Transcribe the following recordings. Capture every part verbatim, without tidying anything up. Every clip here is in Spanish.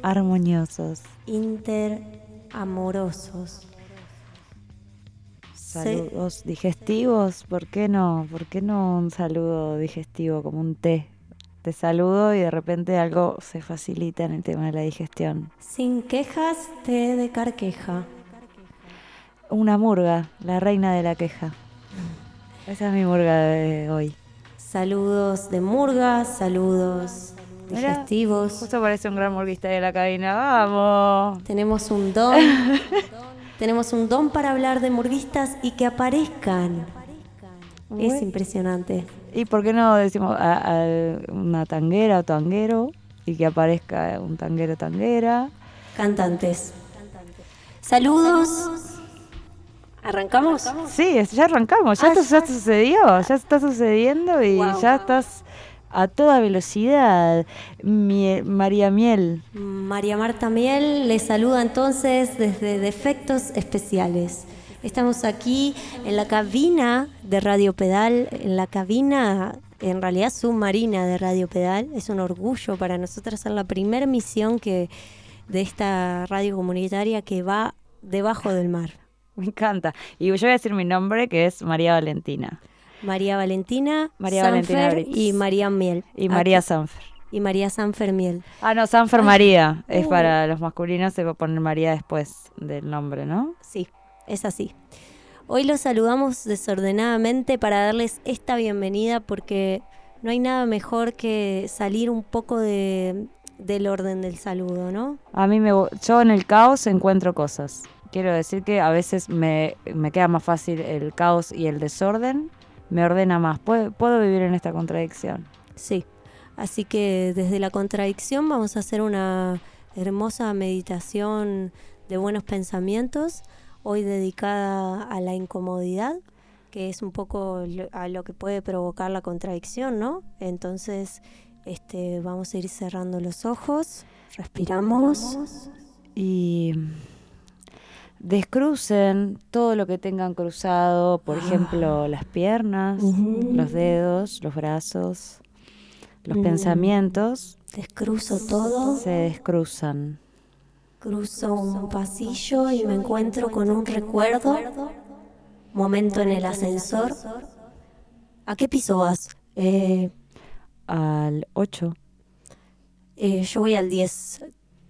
armoniosos. Interamorosos. Saludos digestivos, ¿por qué no? ¿Por qué no un saludo digestivo como un té? Te saludo y de repente algo se facilita en el tema de la digestión. Sin quejas, té de carqueja. Una murga, la reina de la queja. Esa es mi murga de hoy. Saludos de murga, saludos Mirá, digestivos. justo parece un gran murguista de la cabina. ¡Vamos! Tenemos un don. Tenemos un don para hablar de murguistas y que aparezcan. Bueno. Es impresionante. ¿Y por qué no decimos a, a una tanguera o tanguero y que aparezca un tanguero tanguera? Cantantes. Saludos. ¿Arrancamos? Sí, ya arrancamos, ya, Ah, esto, ya esto sucedió, ya está sucediendo y Wow. ya estás a toda velocidad. Mie- María Miel. María Marta Miel les saluda entonces desde Defectos Especiales. Estamos aquí en la cabina de Radio Pedal, en la cabina en realidad submarina de Radio Pedal. Es un orgullo para nosotras ser la primera misión que de esta radio comunitaria que va debajo del mar. Me encanta. Y yo voy a decir mi nombre, que es María Valentina. María Valentina, María Sanfer Valentina Brits. y María Miel. Y María Aquí. Sanfer. Y María Sanfer Miel. Ah, no, Sanfer María. Es Uh. para los masculinos, se va a poner María después del nombre, ¿no? Sí, es así. Hoy los saludamos desordenadamente para darles esta bienvenida porque no hay nada mejor que salir un poco de, del orden del saludo, ¿no? A mí, me, yo en el caos encuentro cosas. Quiero decir que a veces me, me queda más fácil el caos y el desorden. Me ordena más. Puedo, puedo vivir en esta contradicción. Sí, así que desde la contradicción vamos a hacer una hermosa meditación de buenos pensamientos, hoy dedicada a la incomodidad, que es un poco lo- a lo que puede provocar la contradicción, ¿no? Entonces, este, vamos a ir cerrando los ojos, respiramos. Y descrucen todo lo que tengan cruzado, por ejemplo, las piernas, Ujú. los dedos, los brazos, los Mm. pensamientos Descruzo todo, se descruzan. cruzo un pasillo y me encuentro con un recuerdo, momento en el ascensor. ¿A qué piso vas? Eh, Al ocho. eh, yo voy al diez.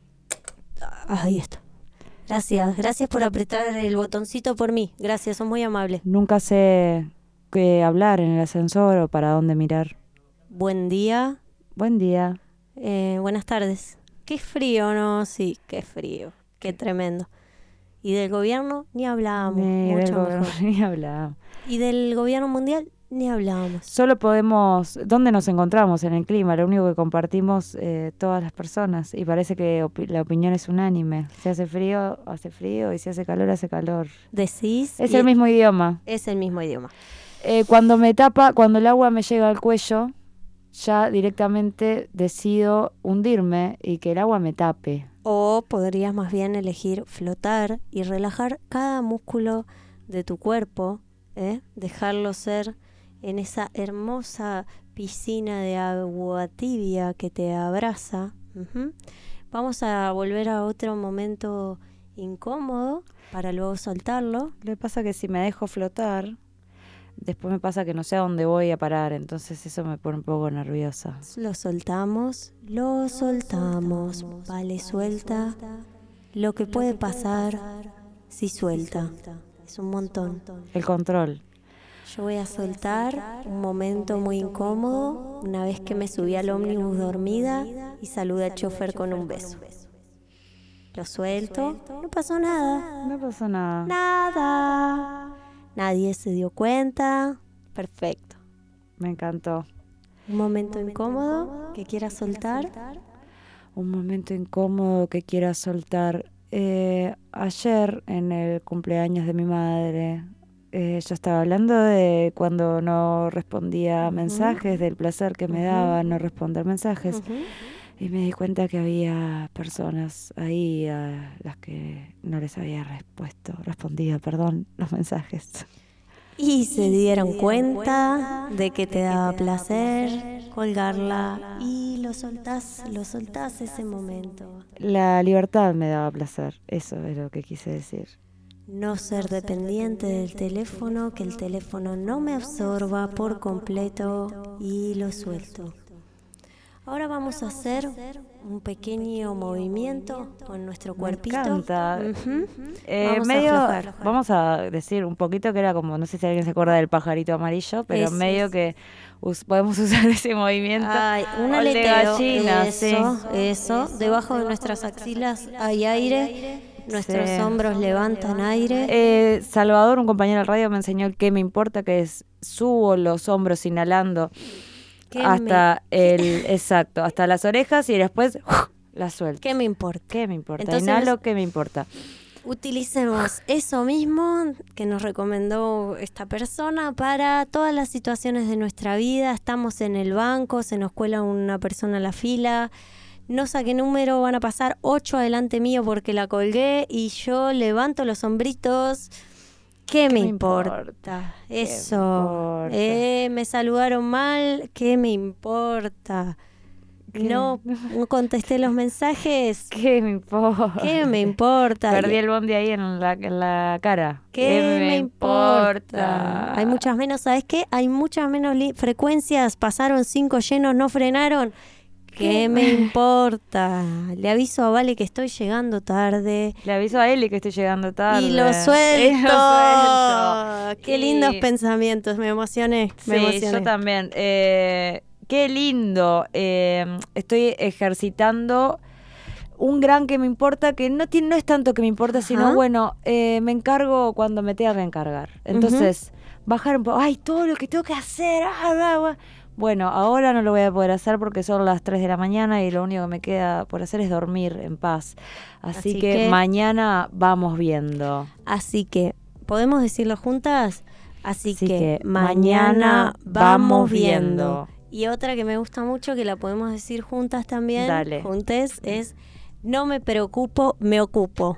Ahí está. Gracias, gracias por apretar el botoncito por mí. Gracias, son muy amables. Nunca sé qué hablar en el ascensor o para dónde mirar. Buen día, Buen día. eh, buenas tardes. Qué frío, ¿no? Sí, qué frío, qué tremendo. Y del gobierno ni hablábamos, Ni del mucho gobierno, mejor. ni hablamos. Y del gobierno mundial ni hablábamos. Solo podemos... ¿Dónde nos encontramos? En el clima. Lo único que compartimos eh, todas las personas. Y parece que opi- la opinión es unánime. Si hace frío, hace frío. Y si hace calor, hace calor. Decís. Es y el mismo idioma. Es el mismo idioma. Eh, cuando me tapa, cuando el agua me llega al cuello, ya directamente decido hundirme y que el agua me tape. O podrías más bien elegir flotar y relajar cada músculo de tu cuerpo, ¿eh? Dejarlo ser en esa hermosa piscina de agua tibia que te abraza. Ujú. Vamos a volver a otro momento incómodo para luego soltarlo. Lo que pasa es que si me dejo flotar, después me pasa que no sé a dónde voy a parar, entonces eso me pone un poco nerviosa. Lo soltamos, lo soltamos. Vale, suelta lo que puede pasar si suelta. Es un montón. El control. Yo voy a soltar un momento muy incómodo una vez que me subí al ómnibus dormida y saludé al chofer con un beso. Lo suelto, no pasó nada. No pasó nada. Nada. Nadie se dio cuenta. Perfecto. Me encantó. Un momento incómodo que quieras soltar. Un momento incómodo que quiera soltar. Eh, ayer, en el cumpleaños de mi madre, eh, yo estaba hablando de cuando no respondía Ujú. mensajes, del placer que me Ujú. daba no responder mensajes. Ujú. Y me di cuenta que había personas ahí a las que no les había respuesto, respondido, perdón, los mensajes. Y se dieron cuenta de que te daba placer, colgarla y lo soltás, lo soltás ese momento. La libertad me daba placer, eso es lo que quise decir. No ser dependiente del teléfono, que el teléfono no me absorba por completo y lo suelto. Ahora vamos a hacer un pequeño movimiento con nuestro cuerpito. Me encanta. Uh-huh. Eh, vamos medio, a aflojar. Vamos a decir un poquito que era como, no sé si alguien se acuerda del pajarito amarillo, pero Eso medio es. que us- podemos usar ese movimiento. Ay, un O el de aleteo, gallina, eso, sí. eso. Debajo de nuestras axilas hay aire, nuestros Sí. hombros levantan aire. Eh, Salvador, un compañero de radio, me enseñó el que me importa, que es subo los hombros inhalando ¿Qué hasta me- el, exacto, hasta las orejas y después la suelto. ¿Qué me importa? ¿Qué me importa? Entonces- Inhalo, ¿qué me importa? Utilicemos eso mismo que nos recomendó esta persona para todas las situaciones de nuestra vida. Estamos en el banco, se nos cuela una persona a la fila, no saqué número, van a pasar ocho adelante mío porque la colgué y yo levanto los hombritos. ¿Qué me me importa? importa? ¿Qué me Eso. importa? Eh, me saludaron mal, ¿qué me importa? ¿Qué? No no contesté los mensajes. ¿Qué me importa? ¿Qué me importa? Perdí el bondi ahí en la, en la cara. ¿Qué me importa? Hay muchas menos, ¿sabes qué? Hay muchas menos li- frecuencias, pasaron cinco llenos, no frenaron. ¿Qué, ¿Qué? me importa? Le aviso a Vale que estoy llegando tarde. Le aviso a Eli que estoy llegando tarde. Y lo suelto. Y lo suelto. Qué Y- lindos pensamientos, me emocioné. Me Sí, emocioné. yo también. Eh, qué lindo. Eh, estoy ejercitando un gran que me importa, que no, tiene, no es tanto que me importa, Ajá. sino, bueno, eh, me encargo cuando me tenga que encargar. Entonces, bajar un poco, ay, todo lo que tengo que hacer. Ah, bla, bla. Bueno, ahora no lo voy a poder hacer porque son las tres de la mañana y lo único que me queda por hacer es dormir en paz. Así, Así que, que- mañana vamos viendo. Así que, ¿podemos decirlo juntas? Así, Así que, que mañana mañana vamos vamos viendo. viendo. Y otra que me gusta mucho, que la podemos decir juntas también, Dale. juntes, es no me preocupo, me ocupo.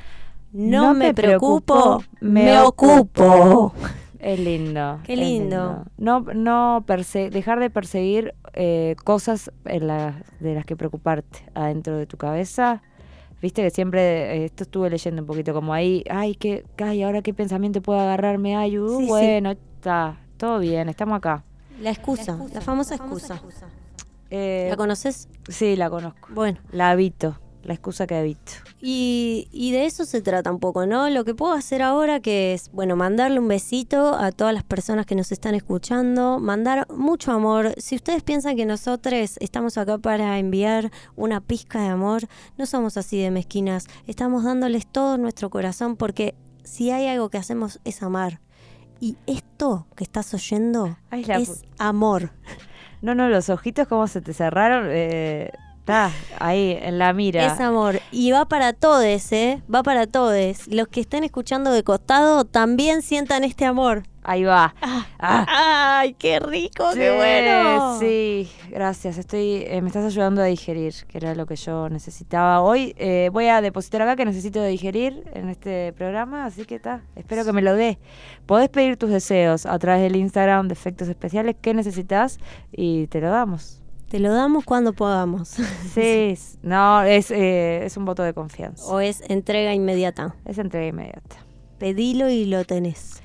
No, me preocupo, me ocupo. Es lindo. Qué es lindo. No, no perse- dejar de perseguir eh, cosas en la- de las que preocuparte adentro de tu cabeza. Viste que siempre, eh, esto estuve leyendo un poquito como ahí, ay, qué, ay, ahora qué pensamiento puedo agarrarme, ay, uh, Sí, sí. bueno, está, todo bien, estamos acá. La excusa, la, famosa excusa. Eh, ¿La conoces? sí, la conozco. Bueno, La habito, la excusa que habito. y, y de eso se trata un poco, ¿no? Lo que puedo hacer ahora que es, bueno, mandarle un besito a todas las personas que nos están escuchando, mandar mucho amor. Si ustedes piensan que nosotros estamos acá para enviar una pizca de amor, no somos así de mezquinas. Estamos dándoles todo nuestro corazón porque si hay algo que hacemos es amar. Y esto que estás oyendo Ay, la es amor. No, no, los ojitos como se te cerraron, eh, está ahí en la mira. Es amor. Y va para todes, ¿eh? Va para todes. Los que estén escuchando de costado también sientan este amor. Ahí va. Ah. ¡Ay, qué rico! Sí, ¡Qué bueno! sí, gracias. Estoy, eh, me estás ayudando a digerir, que era lo que yo necesitaba hoy. Eh, voy a depositar acá que necesito digerir en este programa, así que está. Espero que me lo dé. Podés pedir tus deseos a través del Instagram de Efectos Especiales, qué necesitas y te lo damos. Te lo damos cuando podamos. Sí, s- no, es, eh, es un voto de confianza. O es entrega inmediata. Es entrega inmediata. Pedilo y lo tenés.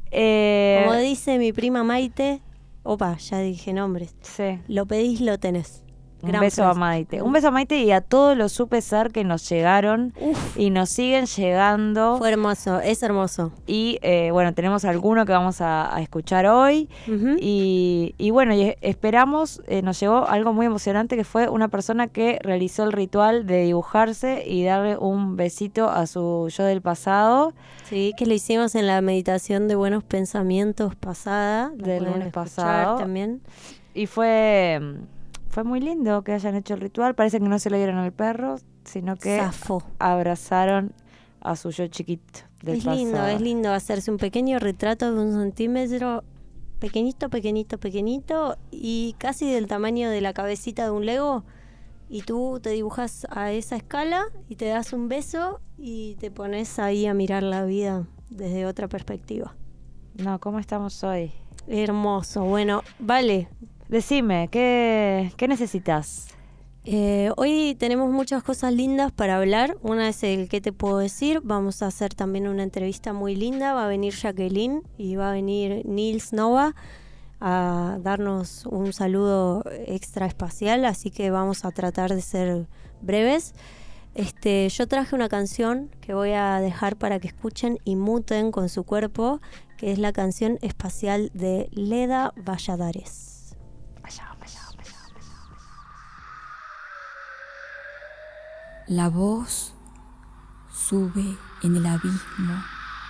Eh, Como dice mi prima Maite, opa, ya dije nombres. sí. Lo pedís, lo tenés. Un Gran beso a frase. Maite. Un beso a Maite y a todos los supesar que nos llegaron Uf, y nos siguen llegando. fue hermoso, es hermoso. Y eh, bueno, tenemos alguno que vamos a, a escuchar hoy. Ujú. Y, y bueno, y esperamos, eh, nos llegó algo muy emocionante que fue una persona que realizó el ritual de dibujarse y darle un besito a su yo del pasado. Sí, que lo hicimos en la meditación de buenos pensamientos pasada. la Del pueden lunes escuchar pasado. también. Y fue, fue muy lindo que hayan hecho el ritual. Parece que no se lo dieron al perro, sino que Zafó. abrazaron a su yo chiquito del Es lindo, pasado. es lindo hacerse un pequeño retrato de un centímetro, pequeñito, pequeñito, pequeñito, y casi del tamaño de la cabecita de un Lego. Y tú te dibujas a esa escala y te das un beso y te pones ahí a mirar la vida desde otra perspectiva. No, ¿cómo estamos hoy? Hermoso. Bueno, vale, Decime, ¿qué, qué necesitas? Eh, hoy tenemos muchas cosas lindas para hablar. Una es el ¿qué te puedo decir? Vamos a hacer también una entrevista muy linda. Va a venir Jacqueline y va a venir Nils Nova a darnos un saludo extra espacial, así que vamos a tratar de ser breves. Este, yo traje una canción que voy a dejar para que escuchen y muten con su cuerpo, que es la canción espacial de Leda Valladares. La voz sube en el abismo.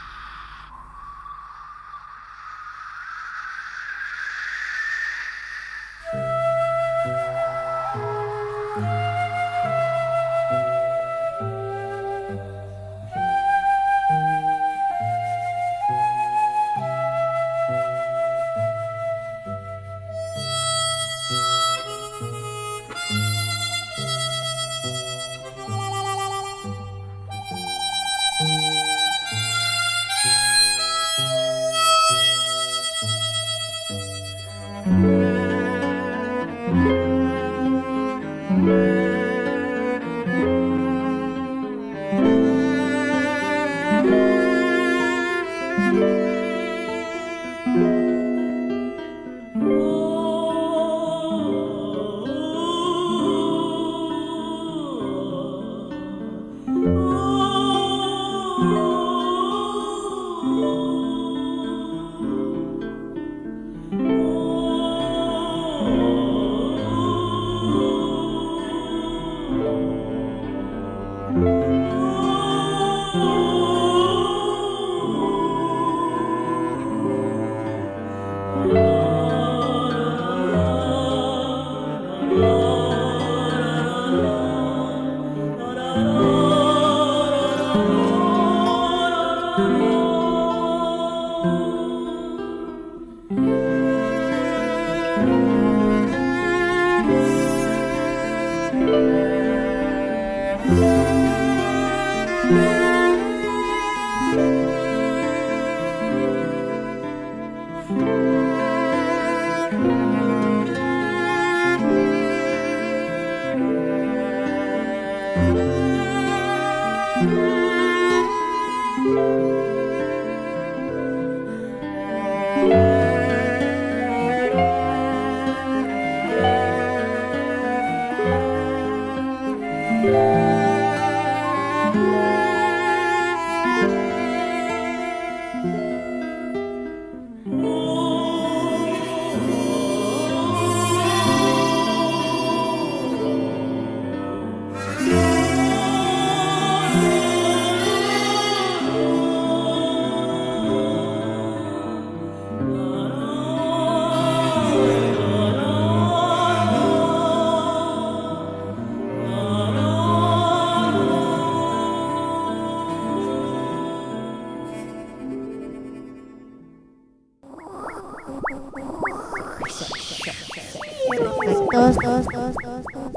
Dos, dos, dos, dos, dos.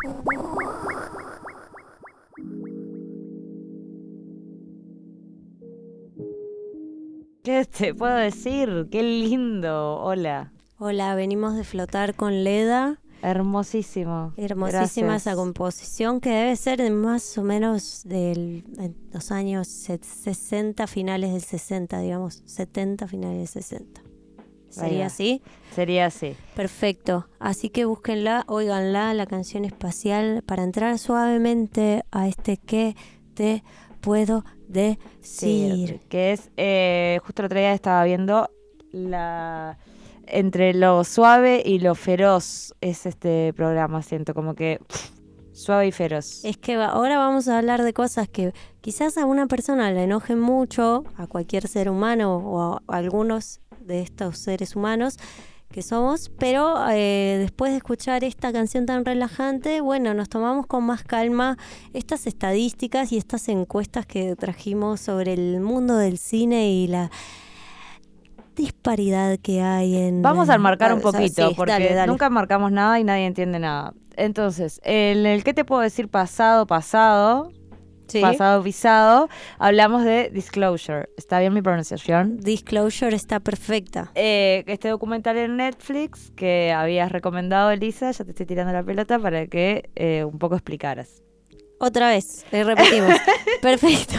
¿Qué te puedo decir? ¡Qué lindo! Hola. Hola, venimos de flotar con Leda. Hermosísimo. Hermosísima Gracias. esa composición, que debe ser de más o menos de los años sesenta, finales del sesenta, digamos, setenta, finales del sesenta. ¿Sería así? Sería así. Perfecto. Así que búsquenla, óiganla, la canción espacial, para entrar suavemente a este ¿qué te puedo decir? Sí, que es, eh, justo el otro día estaba viendo la entre lo suave y lo feroz es este programa, siento como que pff, suave y feroz. Es que va, ahora vamos a hablar de cosas que quizás a una persona le enojen mucho, a cualquier ser humano o a, a algunos de estos seres humanos que somos, pero eh, después de escuchar esta canción tan relajante, bueno, nos tomamos con más calma estas estadísticas y estas encuestas que trajimos sobre el mundo del cine y la disparidad que hay en... Vamos a marcar un poquito, sí, porque dale, dale. nunca marcamos nada y nadie entiende nada. Entonces, en el ¿qué te puedo decir pasado, pasado? Sí. pasado pisado, hablamos de Disclosure. ¿Está bien mi pronunciación? Disclosure está perfecta. Eh, este documental en Netflix que habías recomendado, Elisa, ya te estoy tirando la pelota para que eh, un poco explicaras. Otra vez, eh, repetimos. Perfecto.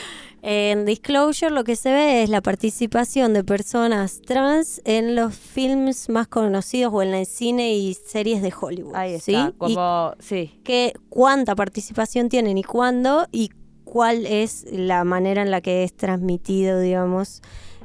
En Disclosure lo que se ve es la participación de personas trans en los films más conocidos o en el cine y series de Hollywood. Ahí está, ¿sí? como, sí. Y que, cuánta participación tienen y cuándo y cuál es la manera en la que es transmitido, digamos,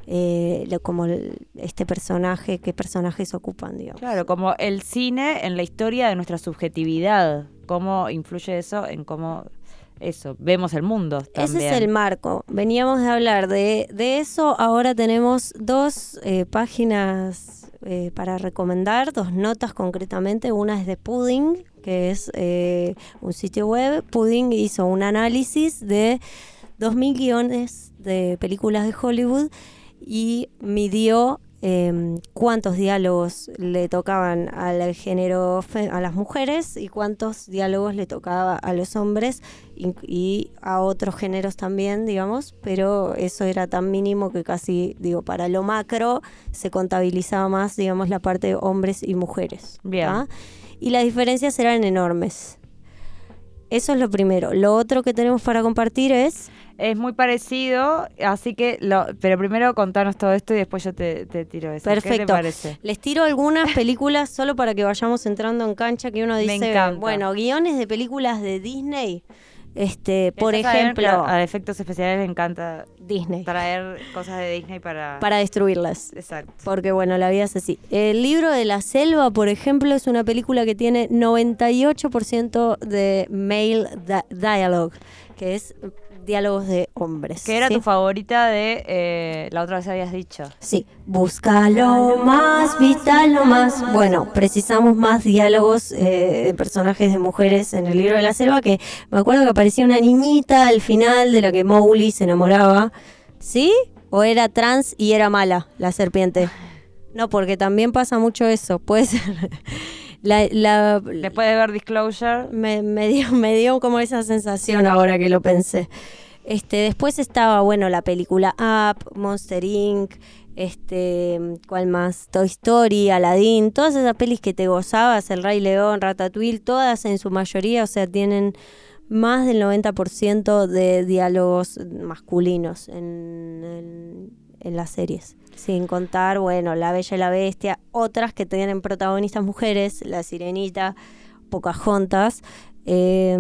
eh, lo, como el, este personaje, qué personajes ocupan, digamos. Claro, como el cine en la historia de nuestra subjetividad, cómo influye eso en cómo... Eso, vemos el mundo también. Ese es el marco. Veníamos de hablar de, de eso. Ahora tenemos dos eh, páginas eh, para recomendar, dos notas concretamente. Una es de Pudding, que es eh, un sitio web. Pudding hizo un análisis de dos mil guiones de películas de Hollywood y midió eh, cuántos diálogos le tocaban al género, fe- a las mujeres y cuántos diálogos le tocaba a los hombres y, y a otros géneros también, digamos, pero eso era tan mínimo que casi, digo, para lo macro se contabilizaba más, digamos, la parte de hombres y mujeres. Bien. ¿tá? Y las diferencias eran enormes. Eso es lo primero. Lo otro que tenemos para compartir es... Es muy parecido, así que, lo, pero primero contanos todo esto y después yo te, te tiro eso. Perfecto. ¿Qué te parece? Les tiro algunas películas solo para que vayamos entrando en cancha, que uno Me dice, encanta. bueno, guiones de películas de Disney, este, por Ya saben ejemplo, que a efectos especiales le encanta Disney, traer cosas de Disney para... para destruirlas. Exacto. Porque bueno, la vida es así. El libro de la selva, por ejemplo, es una película que tiene noventa y ocho por ciento de male di- dialogue, que es diálogos de hombres. Que era ¿sí? tu favorita de... Eh, la otra vez habías dicho. Sí, busca lo más vital, lo más... Bueno, precisamos más diálogos eh, de personajes de mujeres en el libro de la selva, que me acuerdo que aparecía una niñita al final de la que Mowgli se enamoraba. ¿Sí? ¿O era trans y era mala la serpiente? No, porque también pasa mucho eso, puede ser... La, la, Después de ver Disclosure... me, me, dio, me dio como esa sensación ahora que lo pensé. Este, después estaba, bueno, la película Up, Monster incorporated, este, ¿cuál más? Toy Story, Aladdin, todas esas pelis que te gozabas, El Rey León, Ratatouille, todas en su mayoría, o sea, tienen más del noventa por ciento de diálogos masculinos en, en, en las series. Sin contar, bueno, La Bella y la Bestia, otras que tienen protagonistas mujeres, La Sirenita, Pocahontas, eh,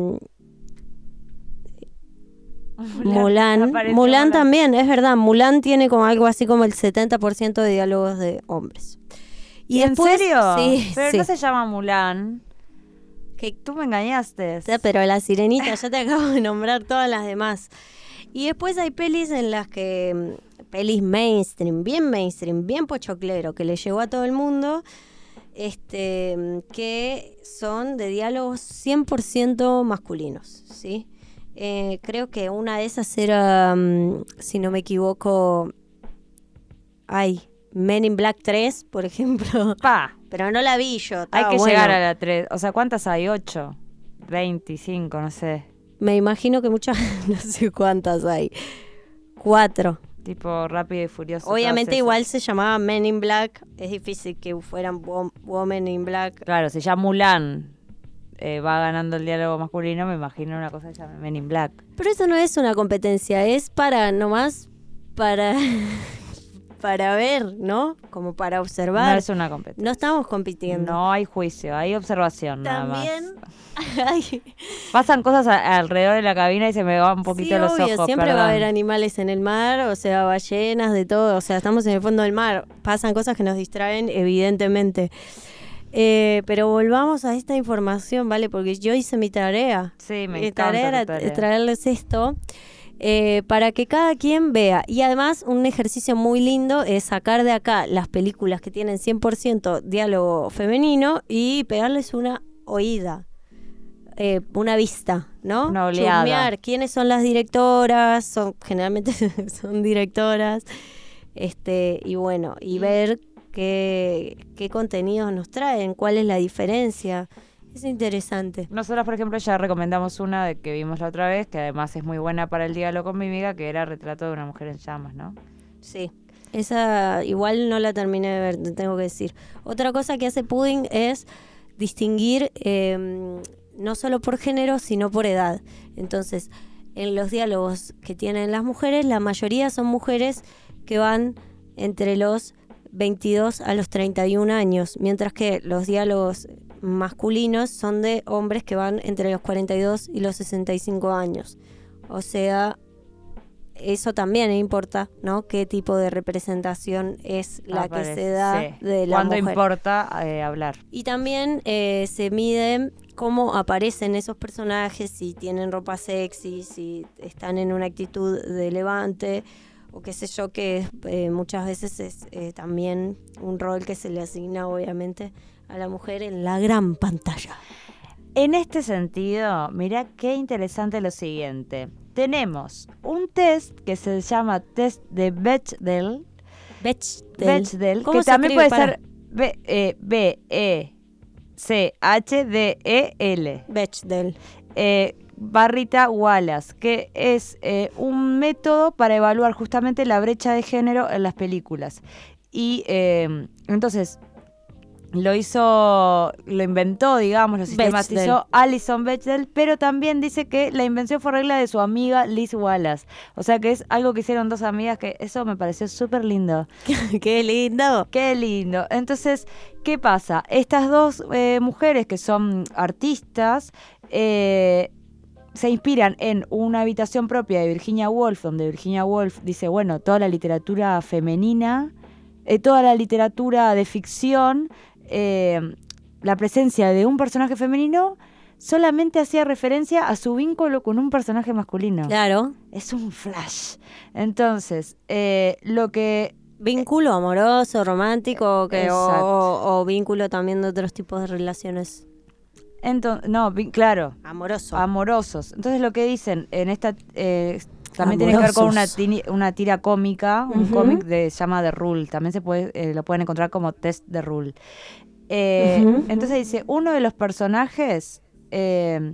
Mulan, Apareció Mulan también, es verdad, Mulan tiene como algo así como el setenta por ciento de diálogos de hombres. ¿Y después- en serio? Sí, Pero sí. no se llama Mulan. Que- Tú me engañaste. Ya, pero La Sirenita, ya te acabo de nombrar todas las demás. Y después hay pelis en las que, mm, pelis mainstream, bien mainstream, bien pochoclero, que le llegó a todo el mundo, este, mm, que son de diálogos cien por ciento masculinos, ¿sí? Eh, creo que una de esas era, mm, si no me equivoco, ay, Men in Black tres, por ejemplo. Pa, Pero no la vi yo. hay estaba que bueno. llegar a la tres. O sea, ¿cuántas hay? ¿ocho? veinticinco, no sé. Me imagino que muchas, no sé cuántas hay. Cuatro. Tipo Rápido y Furioso. Obviamente todas igual esas. se llamaba Men in Black. Es difícil que fueran wo- Women in Black. Claro, si ya Mulan eh, va ganando el diálogo masculino, me imagino una cosa que se llama Men in Black. Pero eso no es una competencia, es para nomás para para ver, ¿no? Como para No observar. es una competencia. No estamos compitiendo. No hay juicio, hay observación nada También más. ay, Pasan cosas a- alrededor de la cabina y se me van un poquito sí, los obvio, ojos. siempre va a perdón. haber animales en el mar, o sea, ballenas, de todo, o sea, estamos en el fondo del mar, pasan cosas que nos distraen, evidentemente. Eh, pero volvamos a esta información, ¿vale? Porque yo hice mi tarea. Sí, me Mi encanta tarea tu era tarea. traerles esto eh, para que cada quien vea. Y además, un ejercicio muy lindo es sacar de acá las películas que tienen cien por ciento diálogo femenino y pegarles una oída. Eh, una vista, ¿no? Una oleada. Chusmear quiénes son las directoras, son generalmente son directoras, este y bueno, y ver qué, qué contenidos nos traen, cuál es la diferencia. Es interesante. Nosotros, por ejemplo, ya recomendamos una de que vimos la otra vez, que además es muy buena para el diálogo con mi amiga, que era Retrato de una mujer en llamas, ¿no? Sí. Esa igual no la terminé de ver, te tengo que decir. Otra cosa que hace Pudding es distinguir eh, no solo por género, sino por edad. Entonces, en los diálogos que tienen las mujeres, la mayoría son mujeres que van entre los veintidós a los treinta y un años, mientras que los diálogos masculinos son de hombres que van entre los cuarenta y dos y los sesenta y cinco años. O sea, eso también importa, ¿no? Qué tipo de representación es la Aparece, que se da sí. de la ¿Cuándo mujer. importa eh, hablar? Y también eh, se mide cómo aparecen esos personajes, si tienen ropa sexy, si están en una actitud de levante, o qué sé yo, que eh, muchas veces es eh, también un rol que se le asigna obviamente a la mujer en la gran pantalla. En este sentido, mirá qué interesante lo siguiente. Tenemos un test que se llama test de Bechdel, Bechdel. Bechdel, ¿Cómo que se también escribe? puede Para. ser B, eh, B, E, C, H, D, E, L. Bechdel. Eh, Barrita Wallace, que es eh, un método para evaluar justamente la brecha de género en las películas. Y eh, entonces lo hizo, lo inventó, digamos, lo sistematizó Bechdel. Alison Bechdel, pero también dice que la invención fue regla de su amiga Liz Wallace. O sea que es algo que hicieron dos amigas, que eso me pareció súper lindo. ¡Qué lindo! Qué lindo. Entonces, ¿qué pasa? Estas dos eh, mujeres que son artistas eh, se inspiran en una habitación propia de Virginia Woolf, donde Virginia Woolf dice, bueno, toda la literatura femenina, eh, toda la literatura de ficción, eh, la presencia de un personaje femenino solamente hacía referencia a su vínculo con un personaje masculino. Claro. Es un flash. Entonces, eh, lo que... Vínculo amoroso, romántico, que, o, Exacto. o vínculo también de otros tipos de relaciones. Entonces, no, vi- claro, Amoroso. amorosos. Entonces lo que dicen en esta eh, también tiene que ver con una, Amorosos. tini- una tira cómica, un Ujú. cómic de se llama The Rule. También se puede eh, lo pueden encontrar como Test The Rule. Eh, Ujú. Entonces dice, uno de los personajes, eh,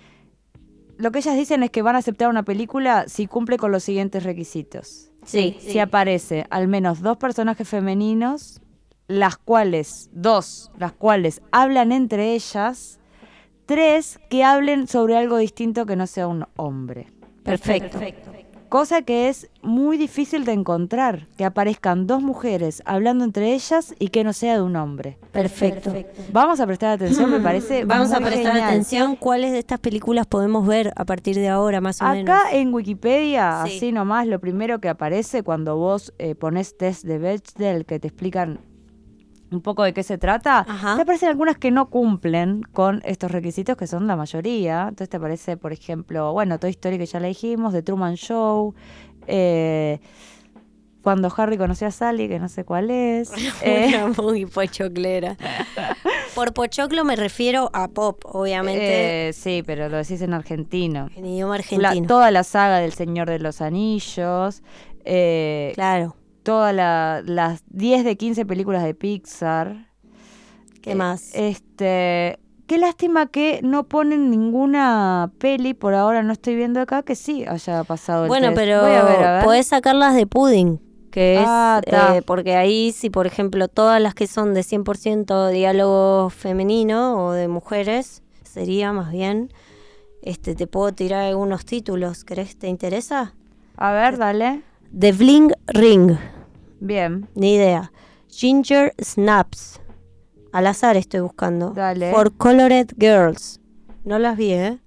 lo que ellas dicen es que van a aceptar una película si cumple con los siguientes requisitos. Sí. Si aparece al menos dos personajes femeninos, las cuales, dos, las cuales hablan entre ellas. Tres, que hablen sobre algo distinto que no sea un hombre. Perfecto. Cosa que es muy difícil de encontrar, que aparezcan dos mujeres hablando entre ellas y que no sea de un hombre. Perfecto. Vamos a prestar atención, me parece Vamos a muy prestar genial. atención cuáles de estas películas podemos ver a partir de ahora, más o menos. Acá en Wikipedia, Sí. así nomás, lo primero que aparece cuando vos eh, pones test de Bechdel, que te explican un poco de qué se trata, Ajá. te aparecen algunas que no cumplen con estos requisitos, que son la mayoría. Entonces te aparece, por ejemplo, bueno, Toy Story, que ya la dijimos, The Truman Show, eh, cuando Harry conoció a Sally, que no sé cuál es. eh, Una muy pochoclera. Por pochoclo me refiero a pop, obviamente, eh, sí, pero lo decís en argentino. en idioma La- argentino. toda la saga del Señor de los Anillos, eh, Claro. todas la- las diez de quince películas de Pixar. ¿Qué Eh, más? Este, qué lástima que no ponen ninguna peli, por ahora no estoy viendo acá, que sí haya pasado el Bueno, test. pero Voy a ver, a ver. podés sacarlas de Pudding, que es, Ah, ta. eh, porque ahí si por ejemplo todas las que son de cien por ciento diálogo femenino o de mujeres, sería más bien, este, te puedo tirar algunos títulos, ¿querés? ¿Te interesa? A ver, dale. The Bling Ring, Bien, ni idea. Ginger Snaps, al azar estoy buscando. Dale. For Colored Girls, no las vi, ¿eh?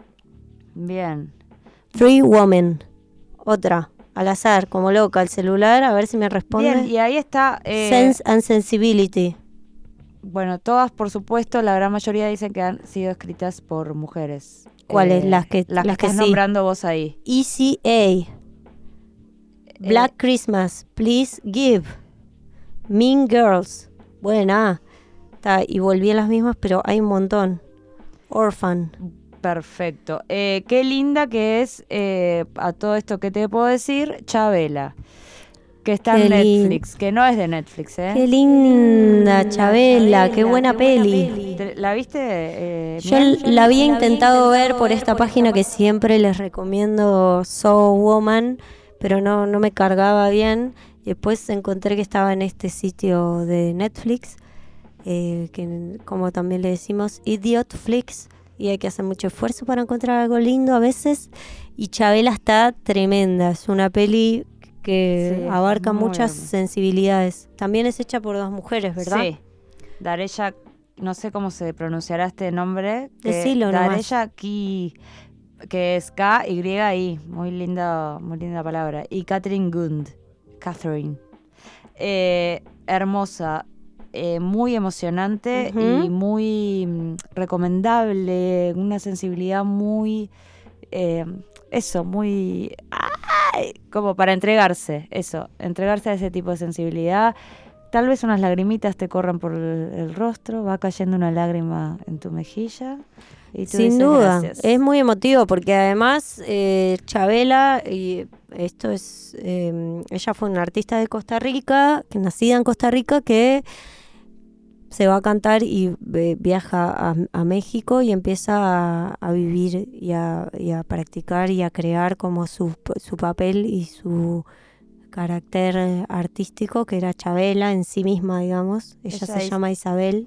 bien. Three Women, otra, al azar, como loca, el celular, a ver si me responde. Bien, y ahí está. eh, Sense and Sensibility. bueno, todas, por supuesto, la gran mayoría dicen que han sido escritas por mujeres. ¿Cuáles? Las que- las las que que estás sí. nombrando vos ahí. E C A. Black Christmas, Please Give. Mean Girls. Buena. Ta, y volví a las mismas, pero hay un montón. Orphan. Perfecto. Eh, qué linda que es, eh, a todo esto que te puedo decir, Chabela. que está Qué en lin- Netflix, que no es de Netflix, ¿eh? Qué linda, Chabela, qué buena peli. ¿Te- ¿La viste? Eh, Yo Miel? l- la había intentado ver por esta página que siempre les recomiendo, So Woman, pero no, no me cargaba bien. Y después encontré que estaba en este sitio de Netflix, eh, que como también le decimos, Idiotflix, y hay que hacer mucho esfuerzo para encontrar algo lindo a veces. Y Chabela está tremenda, es una peli que Sí, abarca muy muchas hermosa. sensibilidades. También es hecha por dos mujeres, ¿verdad? Sí. Dareya, no sé cómo se pronunciará este nombre. que- Decilo nomás. Dareya Ki, que es K Y I, muy linda, muy linda palabra. Y Catherine Gund, Catherine. Eh, hermosa, eh, muy emocionante Ujú. y muy mm, recomendable, una sensibilidad muy, eh, eso, muy, ¡ay! Como para entregarse, eso, entregarse a ese tipo de sensibilidad. Tal vez unas lagrimitas te corran por el, el rostro, va cayendo una lágrima en tu mejilla y tú Sin dices duda, gracias. es muy emotivo porque además eh, Chabela, y esto es, eh, ella fue una artista de Costa Rica, que nacida en Costa Rica, que se va a cantar y eh, viaja a, a México y empieza a, a vivir y a, y a practicar y a crear como su, su papel y su carácter artístico, que era Chabela en sí misma, digamos. Ella, Ella se es- llama Isabel,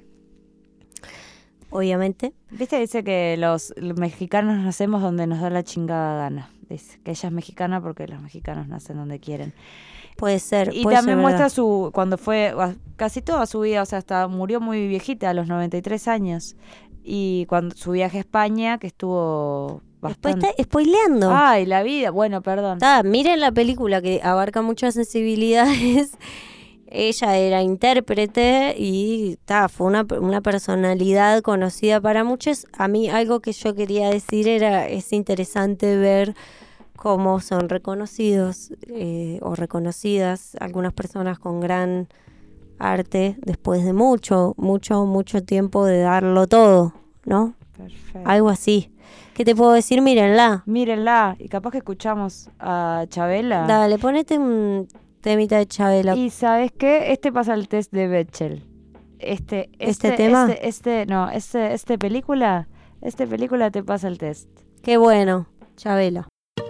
obviamente. Viste, dice que los, los mexicanos nacemos donde nos da la chingada gana. Dice que ella es mexicana porque los mexicanos nacen donde quieren. Puede ser. Y puede también ser muestra verdad. su, cuando fue, a- casi toda su vida, o sea, hasta murió muy viejita, a los noventa y tres años. Y cuando su viaje a España, que estuvo Después bastante... está spoileando. Ay, la vida, bueno, perdón. Ta, miren la película que abarca muchas sensibilidades. Ella era intérprete y ta, fue una, una personalidad conocida para muchos. A mí algo que yo quería decir era, es interesante ver cómo son reconocidos eh, o reconocidas algunas personas con gran arte después de mucho, mucho, mucho tiempo de darlo todo, ¿no? Perfecto. Algo así. ¿Qué te puedo decir? Mírenla. Mírenla, y capaz que escuchamos a Chabela. Dale, ponete un temita de Chabela. Y ¿sabes qué? Este pasa el test de Bechdel. Este, ¿Este este, tema? Este, este, no, este, este película, este película te pasa el test. Qué bueno, Chabela.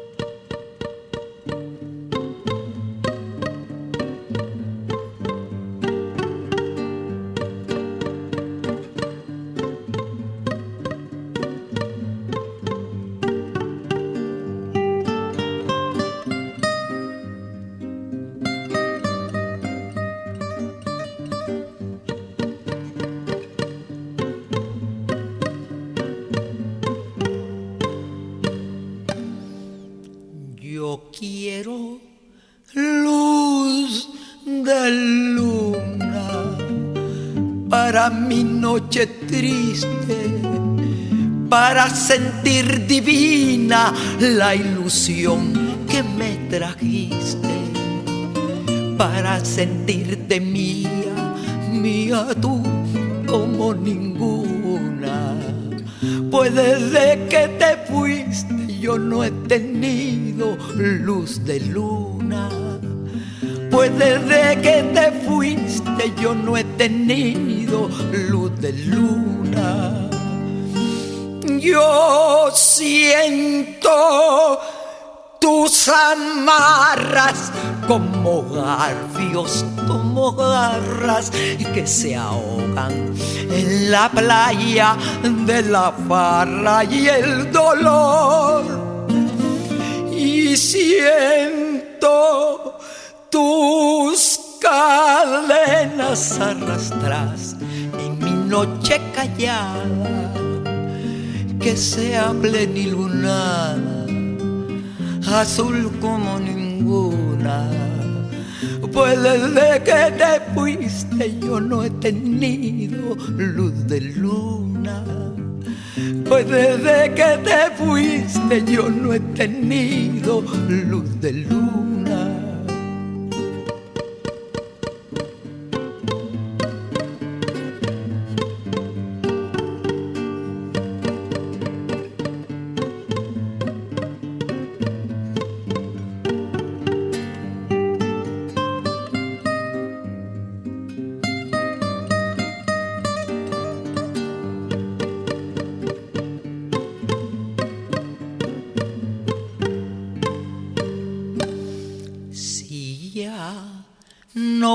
Yo quiero luz de luna para mi noche triste, para sentir divina la ilusión que me trajiste, para sentirte mía, mía tú como ninguna. Pues desde que te fuiste yo no he tenido luz de luna. Pues desde que te fuiste yo no he tenido luz de luna. Yo siento tus amarras como garfios, como garras que se ahogan en la playa de la farra y el dolor. Y siento tus cadenas arrastras en mi noche callada, que sea plenilunada, azul como ninguna. Pues desde que te fuiste yo no he tenido luz de luna. Pues desde que te fuiste yo no he tenido luz de luna.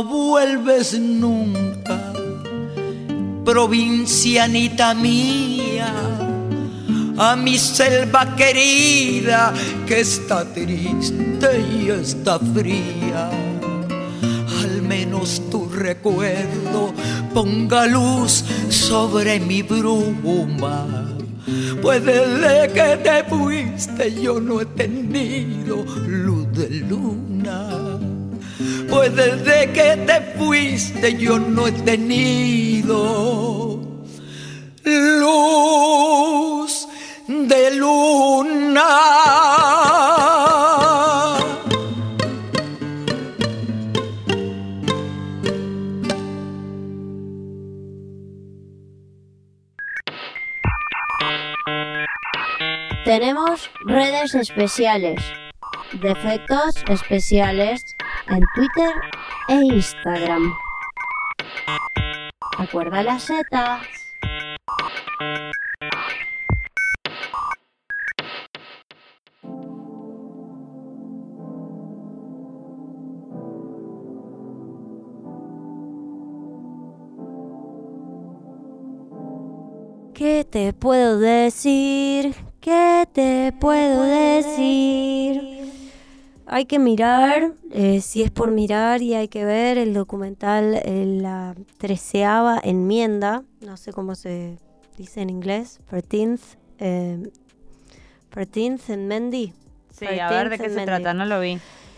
no vuelves nunca, provincianita mía, a mi selva querida que está triste y está fría. Al menos tu recuerdo ponga luz sobre mi bruma, pues desde que te fuiste yo no he tenido luz de luna. Pues desde que te fuiste yo no he tenido luz de luna. Tenemos redes especiales, defectos especiales en Twitter e Instagram. Acuerda las setas. ¿Qué te puedo decir? ¿Qué te puedo decir? Hay que mirar, eh, si es por mirar, y hay que ver el documental eh, La treceava enmienda, no sé cómo se dice en inglés, thirteenth, eh, thirteenth Amendment. Sí, a ver de qué se trata, no lo vi.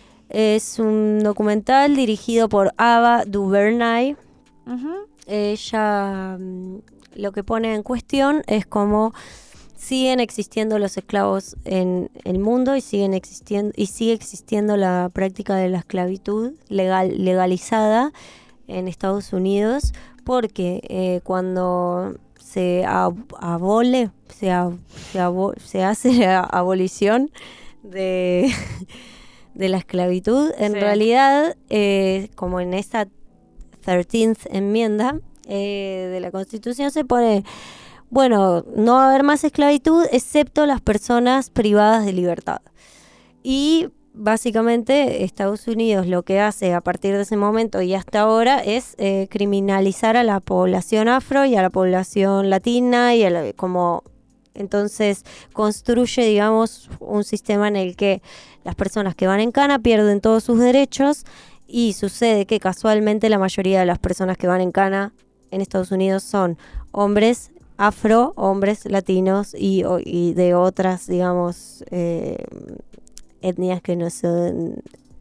Es un documental dirigido por Ava DuVernay. Uh-huh. Ella mm, lo que pone en cuestión es cómo siguen existiendo los esclavos en el mundo y siguen existiendo y sigue existiendo la práctica de la esclavitud legal legalizada en Estados Unidos, porque eh, cuando se ab- abole se, ab- se, abo- se hace la abolición de de la esclavitud, en Sí. realidad eh, como en esta thirteenth enmienda eh, de la Constitución se pone, bueno, no va a haber más esclavitud excepto las personas privadas de libertad. Y básicamente Estados Unidos lo que hace a partir de ese momento y hasta ahora es eh, criminalizar a la población afro y a la población latina y a la, como entonces construye, digamos, un sistema en el que las personas que van en cana pierden todos sus derechos, y sucede que casualmente la mayoría de las personas que van en cana en Estados Unidos son hombres afro, hombres latinos y, o, y de otras, digamos, eh, etnias que no son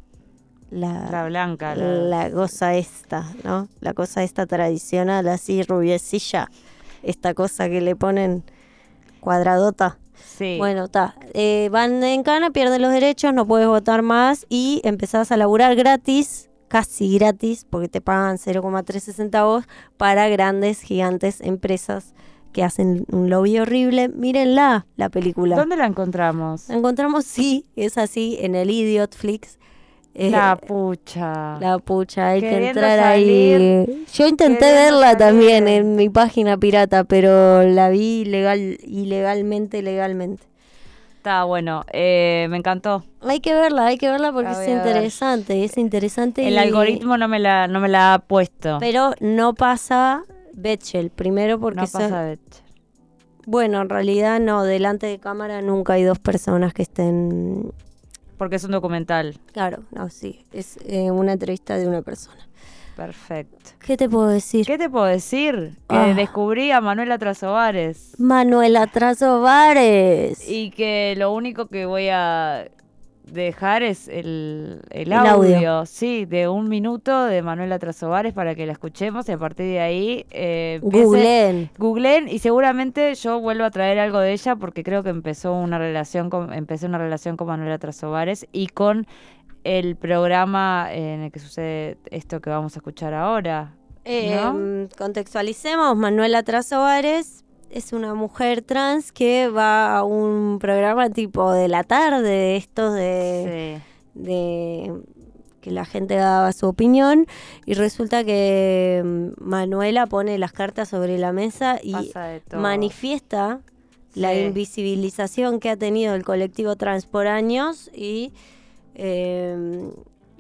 la, La blanca. La... la cosa esta, ¿no? La cosa esta tradicional, así rubiecilla, esta cosa que le ponen cuadradota. Sí. Bueno, está. Eh, van en cana, pierden los derechos, no puedes votar más y empezás a laburar gratis, casi gratis, porque te pagan cero coma trece centavos para grandes, gigantes empresas que hacen un lobby horrible. Mírenla, la película. ¿Dónde la encontramos? La encontramos, sí, es así, en el Idiot Flix. Eh, La pucha. La pucha, hay que Queriendo entrar salir, ahí. Yo intenté queriendo verla salir. también en mi página pirata, pero la vi legal, ilegalmente, legalmente. Está bueno, eh, me encantó. Hay que verla, hay que verla porque La es voy a ver. interesante, es interesante. El y- algoritmo no me la no me la ha puesto. Pero no pasa Betchel, primero porque no son- pasa de... bueno, en realidad no, delante de cámara nunca hay dos personas que estén. Porque es un documental. Claro, no, sí, es eh, una entrevista de una persona. Perfecto. ¿Qué te puedo decir? ¿Qué te puedo decir? Que Ah. descubrí a Manuela Trasobares. Manuela Trasobares. Y que lo único que voy a dejar es el, el, El audio. audio. Sí, de un minuto de Manuela Trasobares para que la escuchemos y a partir de ahí eh, empiece- Googleen. Googleen y seguramente yo vuelvo a traer algo de ella porque creo que empezó una relación con, empecé una relación con Manuela Trasobares y con el programa en el que sucede esto que vamos a escuchar ahora. Eh, ¿No? Contextualicemos, Manuela Trasobares es una mujer trans que va a un programa tipo de la tarde, estos de, Sí. de que la gente daba su opinión, y resulta que mm, Manuela pone las cartas sobre la mesa y Pasa de todo. manifiesta la Sí. invisibilización que ha tenido el colectivo trans por años y... eh,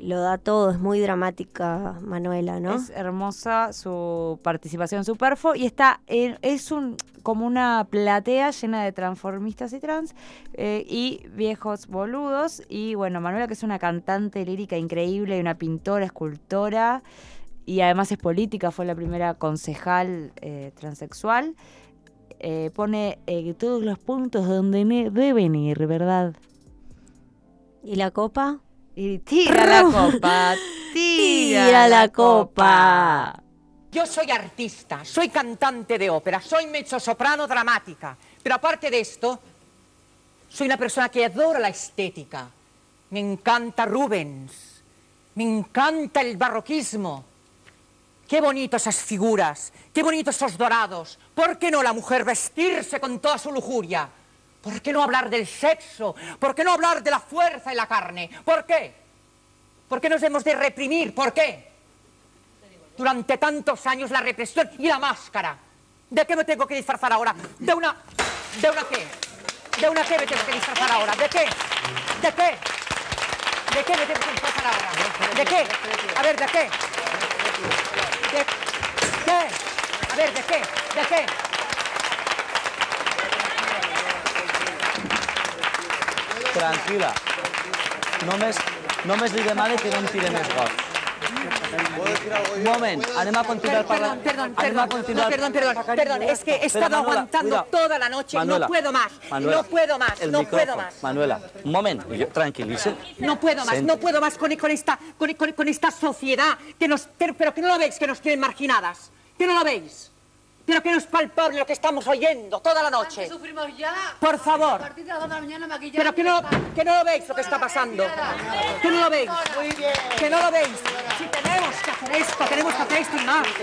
lo da todo, es muy dramática Manuela, ¿no? Es hermosa su participación Superfo y está en, es un como una platea llena de transformistas y trans eh, y viejos boludos. Y bueno, Manuela, que es una cantante lírica increíble y una pintora, escultora y además es política, fue la primera concejal eh, transexual, eh, pone eh, todos los puntos donde ne- deben ir, ¿verdad? ¿Y la copa? Y tira la copa, tira, Tira la la copa. copa. Yo soy artista, soy cantante de ópera, soy mezzosoprano dramática, pero aparte de esto, soy una persona que adora la estética. Me encanta Rubens, me encanta el barroquismo. Qué bonitas esas figuras, qué bonitos esos dorados. ¿Por qué no la mujer vestirse con toda su lujuria? ¿Por qué no hablar del sexo? ¿Por qué no hablar de la fuerza y la carne? ¿Por qué? ¿Por qué nos hemos de reprimir? ¿Por qué? Durante tantos años la represión y la máscara. ¿De qué me tengo que disfrazar ahora? ¿De una... ¿De una qué? ¿De una qué me tengo que disfrazar ahora? ¿De qué? ¿De qué? ¿De qué me tengo que disfrazar ahora? ¿De qué? A ver, ¿de qué? ¿De qué? A ver, ¿de qué? ¿De qué? Tranquil·la. Només, només li demane que no em tire més gots. Un moment, anem a continuar Perdón, parlant. perdón, Anem a perdón, continuar... no, perdón, perdón, perdón, es que he estado Pero, Manuela, aguantando cuidado. toda la noche, Manuela, no puedo más, Manuela, no puedo más, el no micrófono. puedo más. Manuela, un moment, jo, tranquil·litza. No puedo más, Sent- no puedo más con, con, esta, con, con- con esta sociedad, que nos, que- pero que no lo veis, que nos tienen marginadas, que no lo veis, pero que no es palpable lo que estamos oyendo toda la noche. Sufrimos ya. Por favor. A partir de las dos de la mañana maquillaje. Pero que no, que no lo veis lo que está pasando, que no lo veis, que no lo veis. Si tenemos que hacer esto, tenemos que hacer esto y más.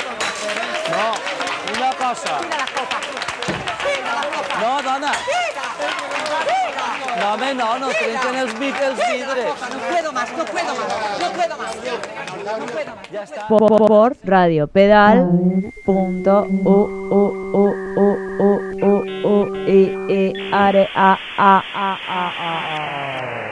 No, una cosa. Tira la copa, tira la copa. No, dona. Tira, tira. No, home, no, no trenquen els, vid- els vidres. No puedo más, no puedo más, no puedo más, no puedo más. Ja està. Por, por Radio Pedal punto u u u u u u u i i are a a a a a.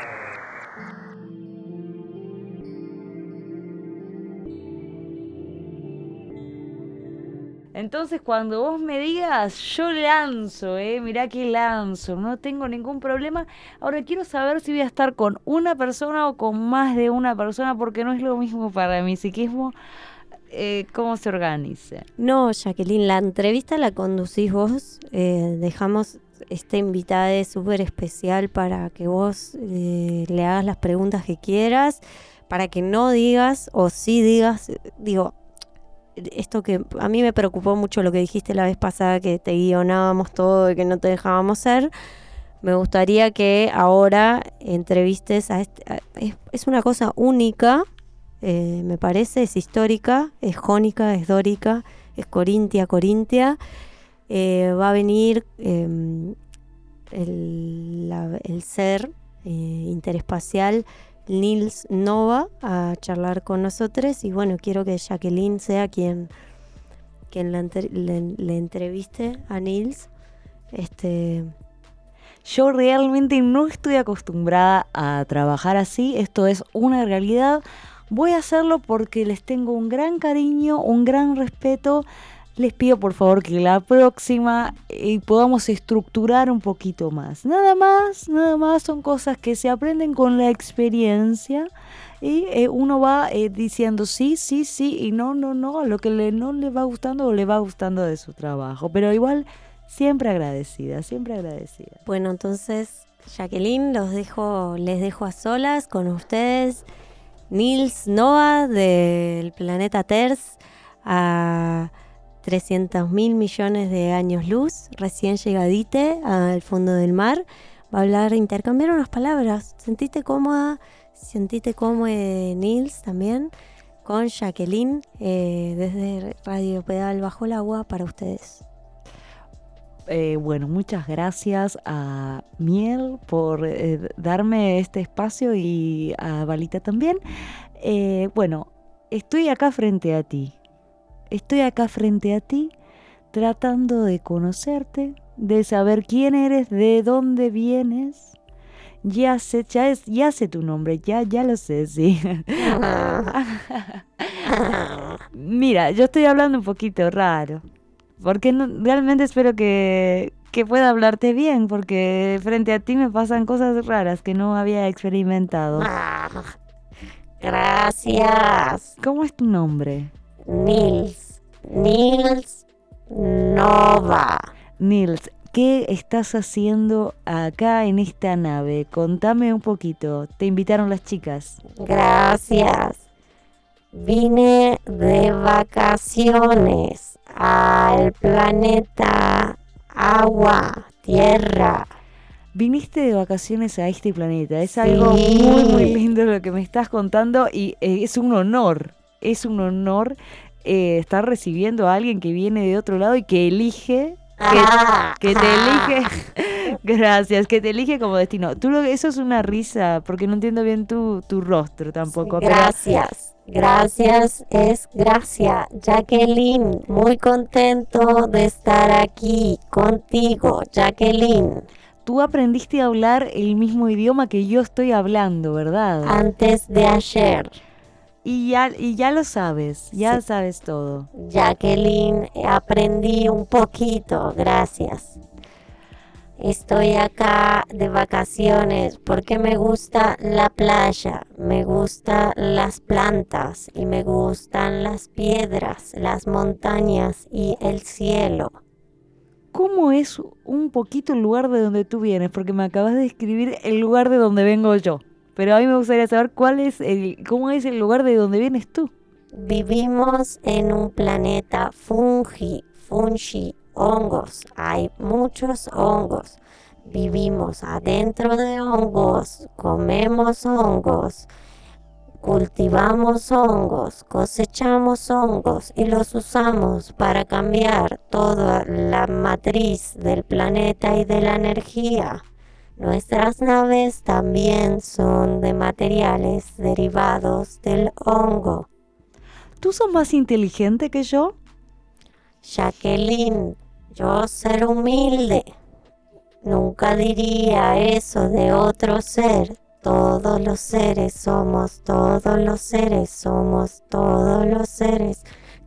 Entonces cuando vos me digas, yo lanzo, eh, mirá que lanzo, no tengo ningún problema. Ahora quiero saber si voy a estar con una persona o con más de una persona, porque no es lo mismo para mi psiquismo eh, cómo se organice. No, Jacqueline, la entrevista la conducís vos. Eh, dejamos esta invitada súper especial para que vos eh, le hagas las preguntas que quieras, para que no digas o sí digas, digo, esto que a mí me preocupó mucho lo que dijiste la vez pasada, que te guionábamos todo y que no te dejábamos ser. Me gustaría que ahora entrevistes a este, a- es, es una cosa única, eh, me parece, es histórica, es jónica, es dórica, es corintia, corintia. Eh, va a venir eh, el, la- el ser eh, interespacial Nils Nova a charlar con nosotros, y bueno, quiero que Jacqueline sea quien, quien la entre- le, le entreviste a Nils. Este, Yo realmente no estoy acostumbrada a trabajar así, esto es una realidad. Voy a hacerlo porque les tengo un gran cariño, un gran respeto. Les pido por favor que la próxima eh, podamos estructurar un poquito más. Nada más, nada más, son cosas que se aprenden con la experiencia y eh, uno va eh, diciendo sí, sí, sí y no, no, no, a lo que le, no le va gustando o le va gustando de su trabajo. Pero igual siempre agradecida, siempre agradecida. bueno, entonces, Jacqueline, los dejo, les dejo a solas con ustedes. Nils Nova del planeta Ters a trescientos mil millones de años luz, recién llegadite al fondo del mar. Va a hablar, intercambiar unas palabras. Sentite cómoda, sentite cómoda, Nils, también, con Jacqueline, eh, desde Radio Pedal Bajo el Agua para ustedes. Eh, bueno, muchas gracias a Miel por eh, darme este espacio y a Balita también. Eh, bueno, estoy acá frente a ti. Estoy acá frente a ti tratando de conocerte, de saber quién eres, de dónde vienes Ya sé, ya, es, ya sé tu nombre, ya, ya lo sé, sí. Mira, yo estoy hablando un poquito raro, porque no, realmente espero que, que pueda hablarte bien, porque frente a ti me pasan cosas raras que no había experimentado. Gracias. ¿Cómo es tu nombre? Nils. Nils Nova. Nils, ¿qué estás haciendo acá en esta nave? Contame un poquito. ¿Te invitaron las chicas? Gracias. Vine de vacaciones al planeta Agua, Tierra. Viniste de vacaciones a este planeta. Es Sí. algo muy, muy lindo lo que me estás contando y eh, es un honor. Es un honor eh, estar recibiendo a alguien que viene de otro lado y que elige... Que, Ah, que te ah. elige, gracias, que te elige como destino. Tú lo, eso es una risa, porque no entiendo bien tu, tu rostro tampoco. Gracias, gracias, es gracia. Jacqueline, muy contento de estar aquí contigo, Jacqueline. Pero tú aprendiste a hablar el mismo idioma que yo estoy hablando, ¿verdad? Antes de ayer. Y ya, y ya lo sabes, ya Sí. sabes todo. Jacqueline, aprendí un poquito, gracias. Estoy acá de vacaciones porque me gusta la playa, me gustan las plantas y me gustan las piedras, las montañas y el cielo. ¿Cómo es un poquito el lugar de donde tú vienes? Porque me acabas de describir el lugar de donde vengo yo. Pero a mí me gustaría saber cuál es el, cómo es el lugar de donde vienes tú. Vivimos en un planeta fungi, fungi, hongos. Hay muchos hongos. Vivimos adentro de hongos, comemos hongos, cultivamos hongos, cosechamos hongos y los usamos para cambiar toda la matriz del planeta y de la energía. Nuestras naves también son de materiales derivados del hongo. ¿Tú sos más inteligente que yo? Jacqueline, yo ser humilde. Nunca diría eso de otro ser. Todos los seres somos, todos los seres somos, todos los seres.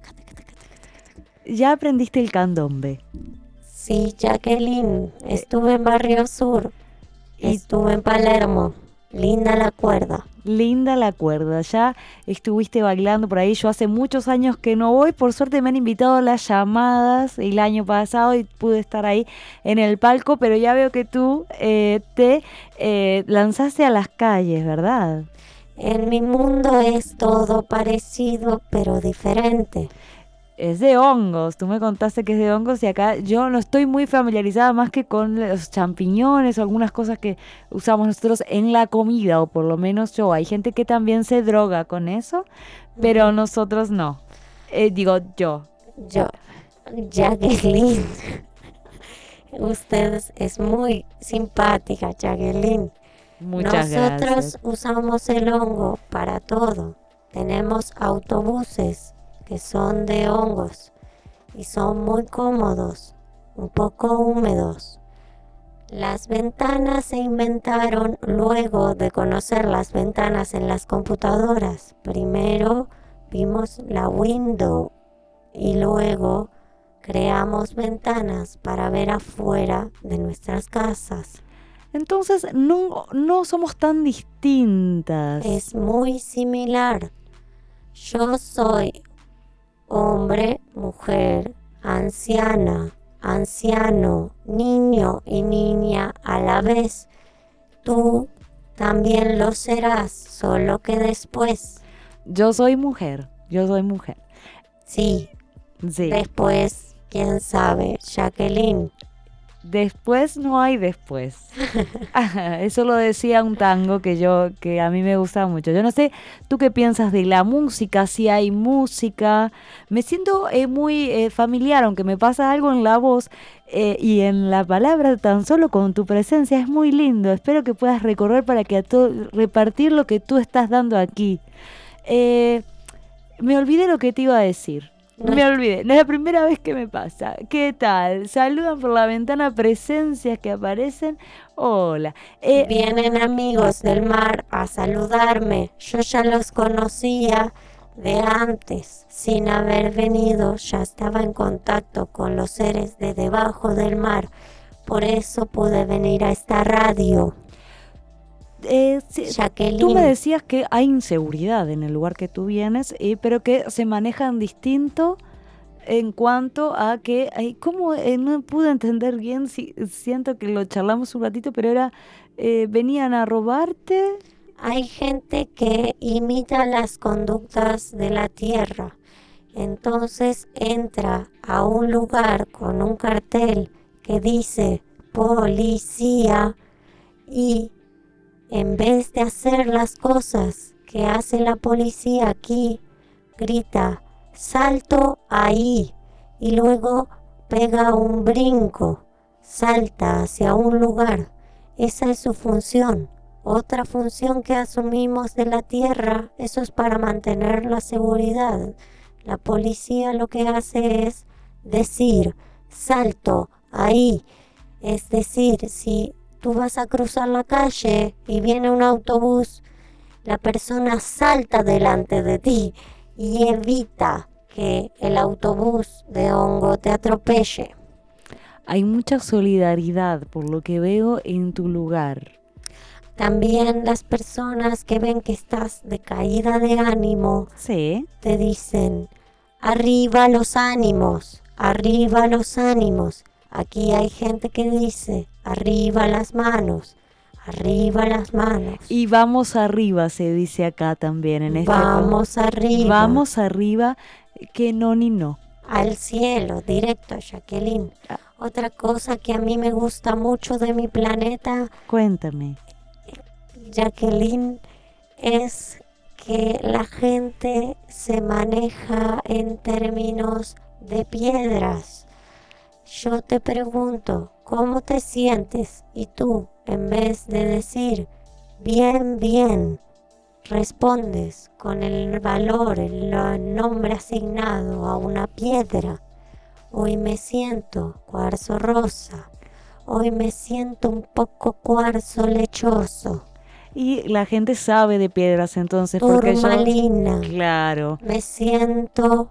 Ya aprendiste el candombe. Sí, Jacqueline, estuve en Barrio Sur, estuve en Palermo. Linda la cuerda. Linda la cuerda, ya estuviste bailando por ahí. Yo hace muchos años que no voy, por suerte me han invitado a las llamadas el año pasado y pude estar ahí en el palco, pero ya veo que tú eh, te eh, lanzaste a las calles, ¿verdad? En mi mundo es todo parecido pero diferente. Es de hongos, tú me contaste que es de hongos y acá yo no estoy muy familiarizada más que con los champiñones o algunas cosas que usamos nosotros en la comida, o por lo menos yo. Hay gente que también se droga con eso, pero nosotros no. Eh, digo yo. Yo, Jacqueline, usted es muy simpática, Jacqueline. Muchas Nosotros gracias. usamos el hongo para todo. Tenemos autobuses que son de hongos y son muy cómodos, un poco húmedos. Las ventanas se inventaron luego de conocer las ventanas en las computadoras. Primero vimos la window y luego creamos ventanas para ver afuera de nuestras casas. Entonces no, no somos tan distintas. Es muy similar. Yo soy hombre, mujer, anciana, anciano, niño y niña a la vez. Tú también lo serás, solo que después. Yo soy mujer, yo soy mujer. Sí, Sí. después, quién sabe, Jacqueline. Después no hay después. Eso lo decía un tango que yo, que a mí me gusta mucho. Yo no sé, ¿tú qué piensas de la música? Si hay música. Me siento eh, muy eh, familiar, aunque me pasa algo en la voz eh, y en la palabra, tan solo con tu presencia. Es muy lindo. Espero que puedas recorrer para que a todo, repartir lo que tú estás dando aquí. Eh, me olvidé lo que te iba a decir. No Me es- olvidé, no es la primera vez que me pasa. ¿Qué tal? Saludan por la ventana presencias que aparecen. Hola. Eh, Vienen amigos del mar a saludarme. Yo ya los conocía de antes. Sin haber venido, ya estaba en contacto con los seres de debajo del mar. Por eso pude venir a esta radio. eh, sí, Jacqueline. tú me decías que hay inseguridad en el lugar que tú vienes, eh, pero que se manejan distinto en cuanto a que, ay, ¿cómo? Eh, no pude entender bien, si, siento que lo charlamos un ratito, pero era, eh, venían a robarte. Hay gente que imita las conductas de la tierra. Entonces entra a un lugar con un cartel que dice policía y en vez de hacer las cosas que hace la policía aquí, grita salto ahí y luego pega un brinco, salta hacia un lugar. Esa es su función. Otra función que asumimos de la tierra, eso es para mantener la seguridad. La policía lo que hace es decir salto ahí. Es decir, si tú vas a cruzar la calle y viene un autobús, la persona salta delante de ti y evita que el autobús de hongo te atropelle. Hay mucha solidaridad, por lo que veo, en tu lugar. También las personas que ven que estás de caída de ánimo Sí. te dicen, arriba los ánimos, arriba los ánimos. Aquí hay gente que dice, arriba las manos, arriba las manos. Y vamos arriba, se dice acá también en este. Vamos arriba. Vamos arriba, que no ni no. Al cielo, directo, Jacqueline. Otra cosa que a mí me gusta mucho de mi planeta, Cuéntame. Jacqueline, es que la gente se maneja en términos de piedras. Yo te pregunto, ¿cómo te sientes? Y tú, en vez de decir, bien, bien, respondes con el valor, el nombre asignado a una piedra. Hoy me siento cuarzo rosa. Hoy me siento un poco cuarzo lechoso. Y la gente sabe de piedras entonces, porque yo... Turmalina. Claro. Me siento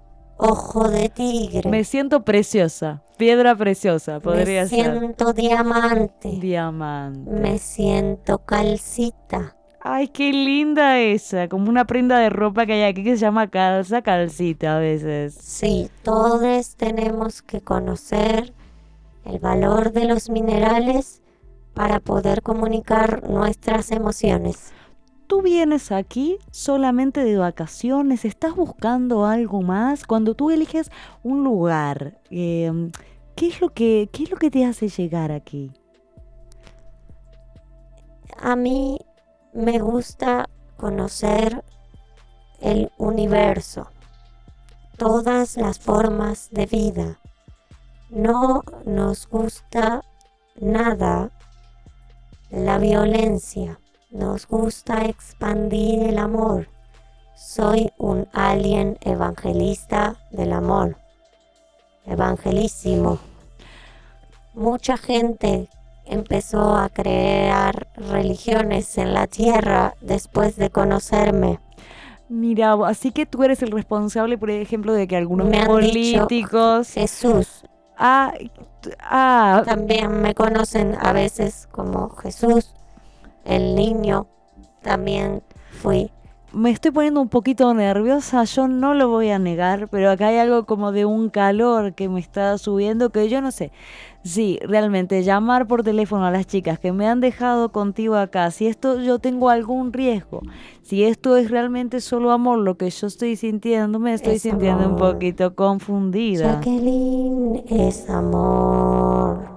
ojo de tigre. Me siento preciosa. Piedra preciosa, podría me ser. siento diamante. Diamante. Me siento calcita. Ay, qué linda esa. Como una prenda de ropa que hay aquí que se llama calza, calcita a veces. Sí, todos tenemos que conocer el valor de los minerales para poder comunicar nuestras emociones. ¿Tú vienes aquí solamente de vacaciones? ¿Estás buscando algo más? Cuando tú eliges un lugar, eh, ¿qué es lo que, qué es lo que te hace llegar aquí? A mí me gusta conocer el universo, todas las formas de vida. No nos gusta nada la violencia. Nos gusta expandir el amor. Soy un alien evangelista del amor. Evangelísimo. Mucha gente empezó a crear religiones en la tierra después de conocerme. Mira, así que tú eres el responsable, por ejemplo, de que algunos Me han dicho, políticos... Jesús. Ah, ah, También me conocen a veces como Jesús, el niño. También fui. me estoy poniendo un poquito nerviosa, yo no lo voy a negar, pero acá hay algo como de un calor que me está subiendo que yo no sé. Sí, realmente llamar por teléfono a las chicas que me han dejado contigo acá, si esto yo tengo algún riesgo, si esto es realmente solo amor lo que yo estoy sintiendo, me estoy Es sintiendo un amor. poquito confundida. Jacqueline es amor.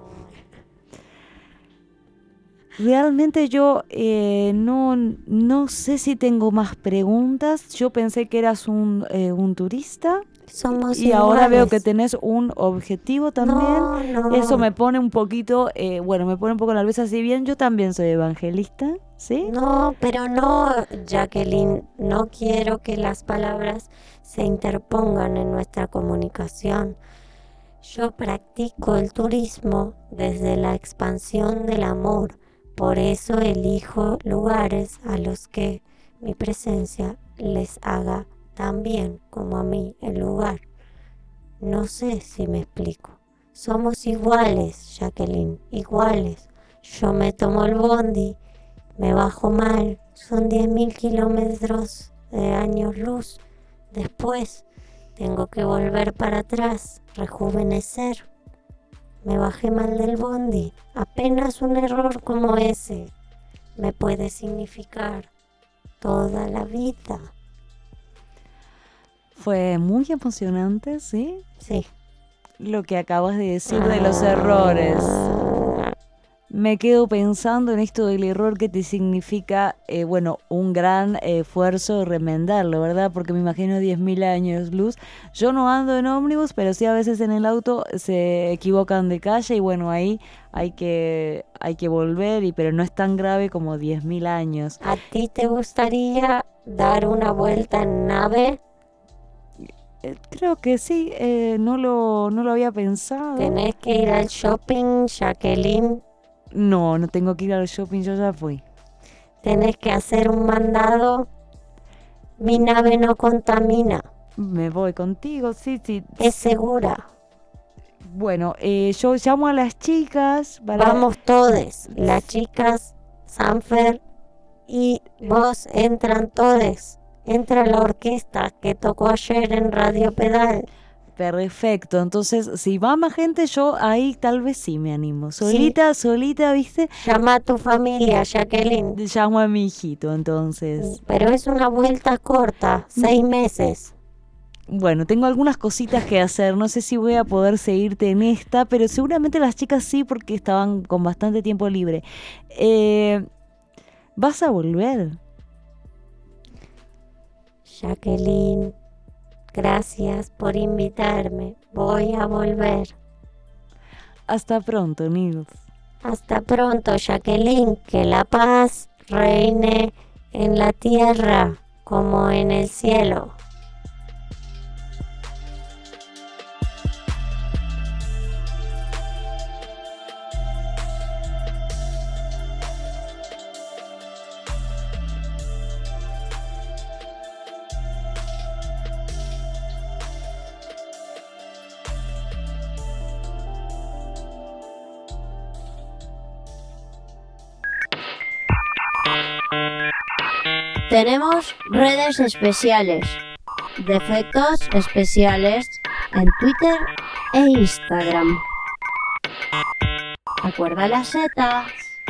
Realmente yo eh, no, no sé si tengo más preguntas. Yo pensé que eras un, eh, un turista. Somos y ahora veo que iguales. tenés un objetivo también. No, no. Eso me pone un poquito, eh, bueno, me pone un poco nerviosa. Si bien yo también soy evangelista, ¿sí? No, pero no, Jacqueline, no quiero que las palabras se interpongan en nuestra comunicación. Yo practico el turismo desde la expansión del amor, por eso elijo lugares a los que mi presencia les haga tan bien como a mí el lugar. No sé si me explico. Somos iguales, Jacqueline, iguales. Yo me tomo el bondi, me bajo mal, son diez mil kilómetros de años luz. Después tengo que volver para atrás, rejuvenecer. Me bajé mal del bondi. Apenas un error como ese me puede significar toda la vida. Fue muy emocionante, ¿sí? Sí. Lo que acabas de decir de los errores. Me quedo pensando en esto del error que te significa, eh, bueno, un gran eh, esfuerzo de remendarlo, ¿verdad? Porque me imagino diez mil años luz. Yo no ando en ómnibus, pero sí a veces en el auto se equivocan de calle y bueno, ahí hay que, hay que volver, y pero no es tan grave como diez mil años. ¿A ti te gustaría dar una vuelta en nave? Eh, creo que sí, eh, no lo, no lo había pensado. Tenés que ir al shopping, Jacqueline. No, no tengo que ir al shopping, yo ya fui. Tenés que hacer un mandado. Mi nave no contamina. Me voy contigo, sí, sí. Es segura. Bueno, eh, yo llamo a las chicas para... Vamos todes. Las chicas, Sanfer y vos entran todes. Entra la orquesta que tocó ayer en Radio Pedal. Perfecto, entonces si va más gente yo ahí tal vez sí me animo. Solita, sí. solita, ¿viste? Llama a tu familia, Jacqueline. Llamo a mi hijito entonces. Pero es una vuelta corta, seis meses. Bueno, tengo algunas cositas que hacer, no sé si voy a poder seguirte en esta, pero seguramente las chicas sí porque estaban con bastante tiempo libre. Eh, ¿Vas a volver? Jacqueline, gracias por invitarme. Voy a volver. Hasta pronto, Nils. Hasta pronto, Jacqueline. Que la paz reine en la tierra como en el cielo. Tenemos redes especiales, defectos especiales en Twitter e Instagram. Acuerda las setas.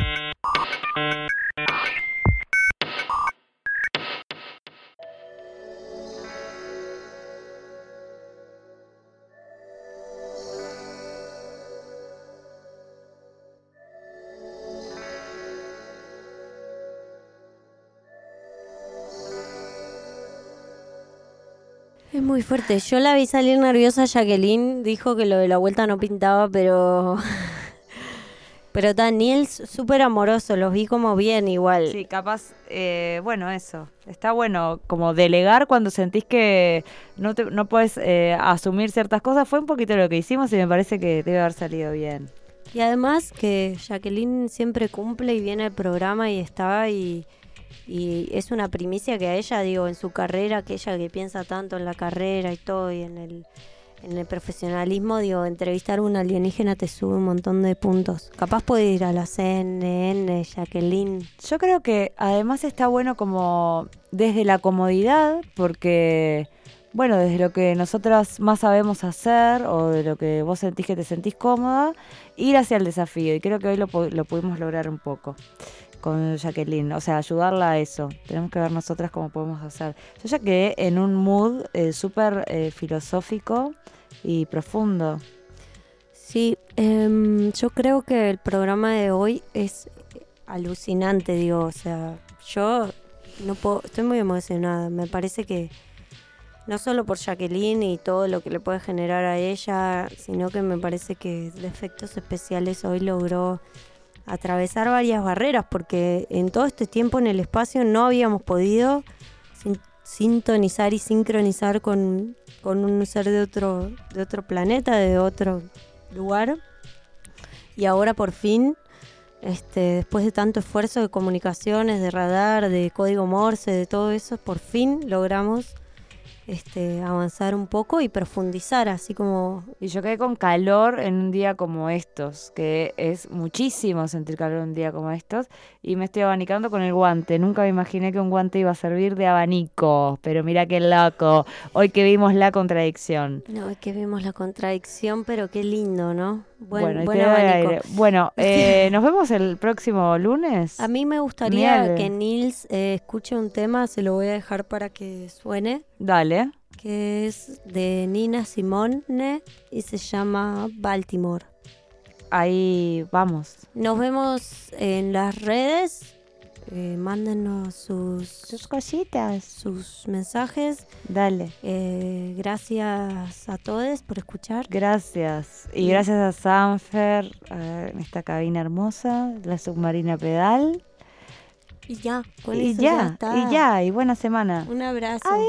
Es muy fuerte. Yo la vi salir nerviosa. Jacqueline dijo que lo de la vuelta no pintaba, pero... pero Daniel súper amoroso. Los vi como bien igual. Sí, capaz, eh, bueno, eso. Está bueno como delegar cuando sentís que no, te, no puedes eh, asumir ciertas cosas. Fue un poquito lo que hicimos y me parece que debe haber salido bien. Y además que Jacqueline siempre cumple y viene al programa y está y... y es una primicia que a ella, digo, en su carrera, que ella que piensa tanto en la carrera y todo, y en el, en el profesionalismo, digo, entrevistar a un alienígena te sube un montón de puntos. Capaz puede ir a la C N N, Jacqueline. Yo creo que además está bueno como desde la comodidad, porque, bueno, desde lo que nosotras más sabemos hacer, o de lo que vos sentís que te sentís cómoda, ir hacia el desafío, y creo que hoy lo, lo pudimos lograr un poco con Jacqueline, o sea, ayudarla a eso. Tenemos que ver nosotras cómo podemos hacer. Yo ya quedé en un mood eh, súper eh, filosófico y profundo. Sí, eh, yo creo que el programa de hoy es alucinante, digo, o sea, yo no puedo, estoy muy emocionada, me parece que no solo por Jacqueline y todo lo que le puede generar a ella, sino que me parece que Defectos Especiales hoy logró atravesar varias barreras, porque en todo este tiempo en el espacio no habíamos podido sin, sintonizar y sincronizar con, con un ser de otro, de otro planeta, de otro lugar. Y ahora por fin, este, después de tanto esfuerzo de comunicaciones, de radar, de código Morse, de todo eso, por fin logramos este, avanzar un poco y profundizar, así como... Y yo quedé con calor en un día como estos, que es muchísimo sentir calor en un día como estos, y me estoy abanicando con el guante. Nunca me imaginé que un guante iba a servir de abanico, pero mira qué loco, hoy que vimos la contradicción. No, es que vimos la contradicción, pero qué lindo, ¿no? Buen, bueno, buen te doy abanico. aire. Bueno, eh, nos vemos el próximo lunes. A mí me gustaría Miel. que Nils eh, escuche un tema, se lo voy a dejar para que suene, Dale. que es de Nina Simone y se llama Baltimore. Ahí vamos. Nos vemos en las redes, eh, mándenos sus, Tus cositas. sus mensajes. Dale. Eh, gracias a todos por escuchar. Gracias. Y gracias a Sanfer, eh, en esta cabina hermosa, la submarina pedal. Y ya, con Y eso ya, ya está. y ya, y buena semana. Un abrazo. Adiós.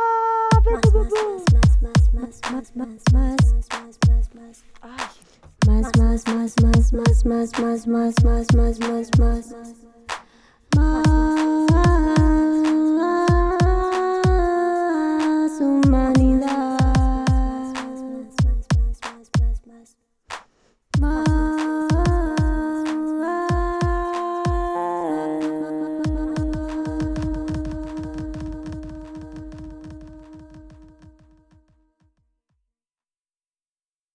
Más, más, más, más, más, más, más. Más, más, más, más, más, más, más, más, más, más, más, más.